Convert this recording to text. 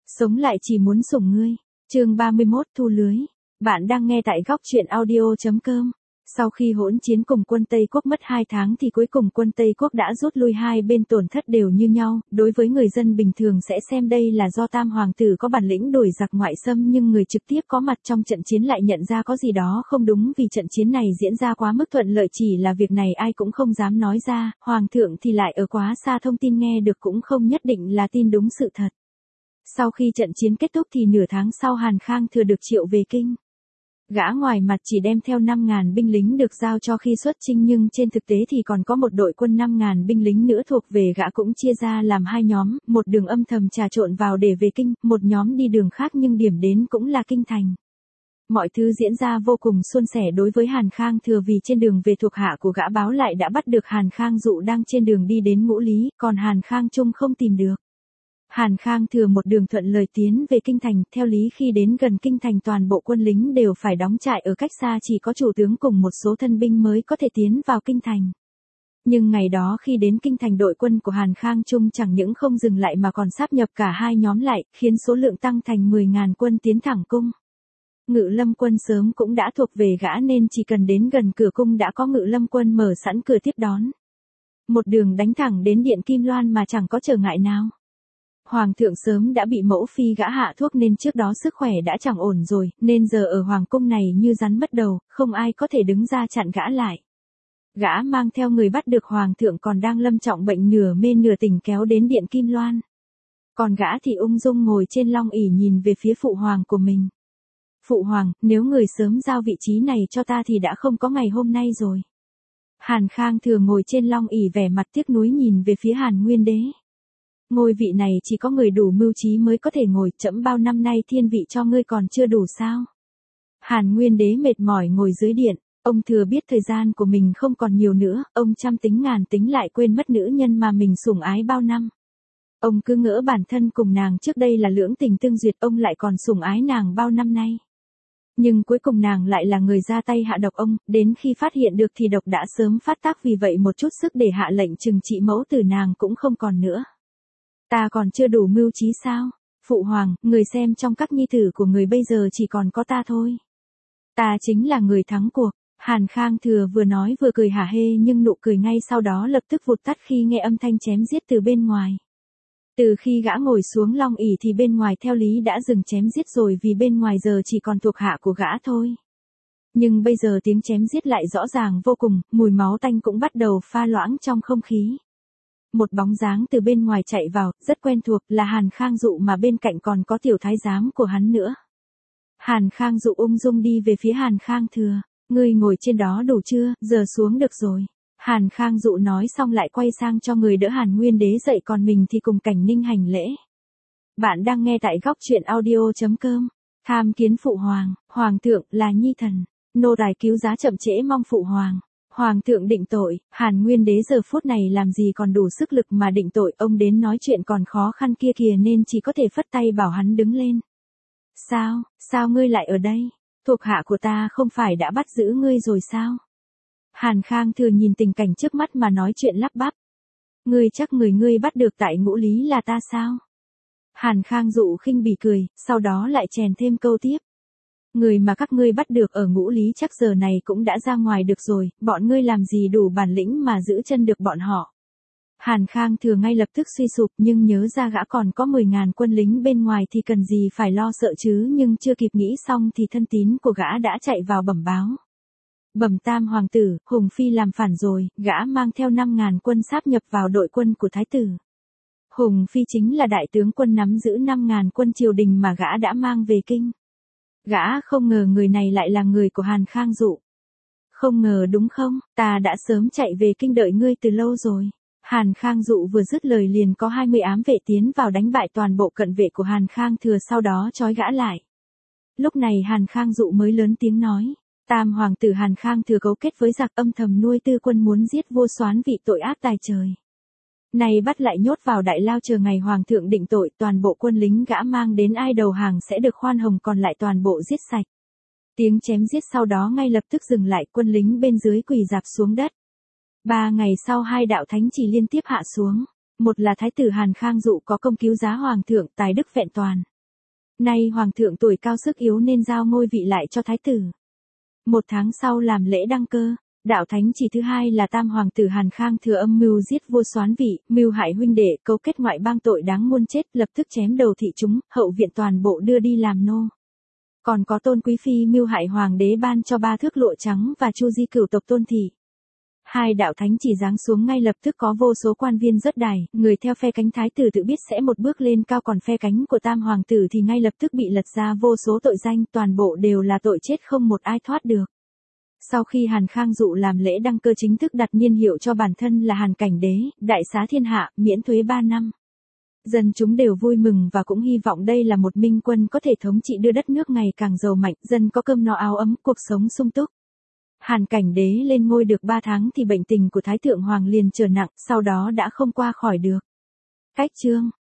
Sống lại chỉ muốn sủng ngươi. Chương 31 thu lưới. Bạn đang nghe tại góc truyện audio.com. Sau khi hỗn chiến cùng quân Tây Quốc mất 2 tháng thì cuối cùng quân Tây Quốc đã rút lui, hai bên tổn thất đều như nhau. Đối với người dân bình thường sẽ xem đây là do Tam Hoàng tử có bản lĩnh đuổi giặc ngoại xâm, nhưng người trực tiếp có mặt trong trận chiến lại nhận ra có gì đó không đúng, vì trận chiến này diễn ra quá mức thuận lợi, chỉ là việc này ai cũng không dám nói ra, Hoàng thượng thì lại ở quá xa, thông tin nghe được cũng không nhất định là tin đúng sự thật. Sau khi trận chiến kết thúc thì nửa tháng sau Hàn Khang Thừa được triệu về kinh. Gã ngoài mặt chỉ đem theo 5.000 binh lính được giao cho khi xuất chinh, nhưng trên thực tế thì còn có một đội quân 5.000 binh lính nữa thuộc về gã, cũng chia ra làm hai nhóm, một đường âm thầm trà trộn vào để về kinh, một nhóm đi đường khác nhưng điểm đến cũng là kinh thành. Mọi thứ diễn ra vô cùng suôn sẻ đối với Hàn Khang Thừa, vì trên đường về thuộc hạ của gã báo lại đã bắt được Hàn Khang Dụ đang trên đường đi đến Ngũ Lý, còn Hàn Khang Trung không tìm được. Hàn Khang Thừa một đường thuận lời tiến về kinh thành, theo lý khi đến gần kinh thành toàn bộ quân lính đều phải đóng trại ở cách xa, chỉ có chủ tướng cùng một số thân binh mới có thể tiến vào kinh thành. Nhưng ngày đó khi đến kinh thành, đội quân của Hàn Khang Trung chẳng những không dừng lại mà còn sáp nhập cả hai nhóm lại, khiến số lượng tăng thành 10.000 quân tiến thẳng cung. Ngự lâm quân sớm cũng đã thuộc về gã nên chỉ cần đến gần cửa cung đã có ngự lâm quân mở sẵn cửa tiếp đón. Một đường đánh thẳng đến điện Kim Loan mà chẳng có trở ngại nào. Hoàng thượng sớm đã bị mẫu phi gã hạ thuốc nên trước đó sức khỏe đã chẳng ổn rồi, nên giờ ở hoàng cung này như rắn mất đầu, không ai có thể đứng ra chặn gã lại. Gã mang theo người bắt được hoàng thượng còn đang lâm trọng bệnh nửa mê nửa tỉnh kéo đến điện Kim Loan. Còn gã thì ung dung ngồi trên long ỷ nhìn về phía phụ hoàng của mình. Phụ hoàng, nếu người sớm giao vị trí này cho ta thì đã không có ngày hôm nay rồi. Hàn Khang Thừa ngồi trên long ỷ vẻ mặt tiếc nuối nhìn về phía Hàn Nguyên Đế. Ngôi vị này chỉ có người đủ mưu trí mới có thể ngồi, trẫm bao năm nay thiên vị cho ngươi còn chưa đủ sao? Hàn Nguyên Đế mệt mỏi ngồi dưới điện, ông thừa biết thời gian của mình không còn nhiều nữa, ông trăm tính ngàn tính lại quên mất nữ nhân mà mình sủng ái bao năm. Ông cứ ngỡ bản thân cùng nàng trước đây là lưỡng tình tương duyệt, ông lại còn sủng ái nàng bao năm nay. Nhưng cuối cùng nàng lại là người ra tay hạ độc ông, đến khi phát hiện được thì độc đã sớm phát tác, vì vậy một chút sức để hạ lệnh trừng trị mẫu tử nàng cũng không còn nữa. Ta còn chưa đủ mưu trí sao? Phụ hoàng, người xem trong các nhi tử của người bây giờ chỉ còn có ta thôi. Ta chính là người thắng cuộc. Hàn Khang Thừa vừa nói vừa cười hả hê, nhưng nụ cười ngay sau đó lập tức vụt tắt khi nghe âm thanh chém giết từ bên ngoài. Từ khi gã ngồi xuống long ỷ thì bên ngoài theo lý đã dừng chém giết rồi, vì bên ngoài giờ chỉ còn thuộc hạ của gã thôi. Nhưng bây giờ tiếng chém giết lại rõ ràng vô cùng, mùi máu tanh cũng bắt đầu pha loãng trong không khí. Một bóng dáng từ bên ngoài chạy vào, rất quen thuộc, là Hàn Khang Dụ, mà bên cạnh còn có tiểu thái giám của hắn nữa. Hàn Khang Dụ ung dung đi về phía Hàn Khang Thừa. Ngươi ngồi trên đó đủ chưa, giờ xuống được rồi. Hàn Khang Dụ nói xong lại quay sang cho người đỡ Hàn Nguyên Đế dậy, còn mình thì cùng Cảnh Ninh hành lễ. Bạn đang nghe tại góc truyện audio.com. Tham kiến phụ hoàng, hoàng thượng là nhi thần. Nô tài cứu giá chậm trễ mong phụ hoàng. Hoàng thượng định tội. Hàn Nguyên Đế giờ phút này làm gì còn đủ sức lực mà định tội, ông đến nói chuyện còn khó khăn kia kìa, nên chỉ có thể phất tay bảo hắn đứng lên. Sao ngươi lại ở đây? Thuộc hạ của ta không phải đã bắt giữ ngươi rồi sao? Hàn Khang Thừa nhìn tình cảnh trước mắt mà nói chuyện lắp bắp. Ngươi chắc người ngươi bắt được tại Ngũ Lý là ta sao? Hàn Khang Dụ khinh bỉ cười, sau đó lại chèn thêm câu tiếp. Người mà các ngươi bắt được ở Ngũ Lý chắc giờ này cũng đã ra ngoài được rồi, bọn ngươi làm gì đủ bản lĩnh mà giữ chân được bọn họ. Hàn Khang Thừa ngay lập tức suy sụp, nhưng nhớ ra gã còn có 10.000 quân lính bên ngoài thì cần gì phải lo sợ chứ, nhưng chưa kịp nghĩ xong thì thân tín của gã đã chạy vào bẩm báo. Bẩm Tam Hoàng tử, Hùng Phi làm phản rồi, gã mang theo 5.000 quân sáp nhập vào đội quân của Thái tử. Hùng Phi chính là đại tướng quân nắm giữ 5.000 quân triều đình mà gã đã mang về kinh. Gã không ngờ người này lại là người của Hàn Khang Dụ. Không ngờ đúng không, ta đã sớm chạy về kinh đợi ngươi từ lâu rồi. Hàn Khang Dụ vừa dứt lời liền có 20 ám vệ tiến vào đánh bại toàn bộ cận vệ của Hàn Khang Thừa, sau đó trói gã lại. Lúc này Hàn Khang Dụ mới lớn tiếng nói. Tam hoàng tử Hàn Khang Thừa cấu kết với giặc, âm thầm nuôi tư quân muốn giết vua Soán vị tội ác tài trời. Này bắt lại nhốt vào đại lao chờ ngày hoàng thượng định tội, toàn bộ quân lính gã mang đến ai đầu hàng sẽ được khoan hồng, còn lại toàn bộ giết sạch. Tiếng chém giết sau đó ngay lập tức dừng lại, quân lính bên dưới quỳ rạp xuống đất. 3 ngày sau hai đạo thánh chỉ liên tiếp hạ xuống. Một là Thái tử Hàn Khang Dụ có công cứu giá hoàng thượng, tài đức vẹn toàn. Nay hoàng thượng tuổi cao sức yếu nên giao ngôi vị lại cho thái tử. 1 tháng sau làm lễ đăng cơ, đạo thánh chỉ thứ hai là tam hoàng tử Hàn Khang thừa âm mưu giết vua soán vị, mưu hại huynh đệ, cấu kết ngoại bang tội đáng muôn chết, lập tức chém đầu thị chúng, hậu viện toàn bộ đưa đi làm nô. Còn có Tôn Quý Phi mưu hại hoàng đế ban cho 3 thước lụa trắng và Chu Di cửu tộc Tôn thị. Hai đạo thánh chỉ giáng xuống ngay lập tức có vô số quan viên rớt đài, người theo phe cánh thái tử tự biết sẽ một bước lên cao, còn phe cánh của tam hoàng tử thì ngay lập tức bị lật ra vô số tội danh, toàn bộ đều là tội chết không một ai thoát được. Sau khi Hàn Khang dụ làm lễ đăng cơ chính thức đặt niên hiệu cho bản thân là Hàn Cảnh Đế, đại xá thiên hạ, miễn thuế 3 năm. Dân chúng đều vui mừng và cũng hy vọng đây là một minh quân có thể thống trị đưa đất nước ngày càng giàu mạnh, dân có cơm no áo ấm, cuộc sống sung túc. Hàn Cảnh Đế lên ngôi được 3 tháng thì bệnh tình của Thái Thượng Hoàng liền trở nặng, sau đó đã không qua khỏi được. Cách chương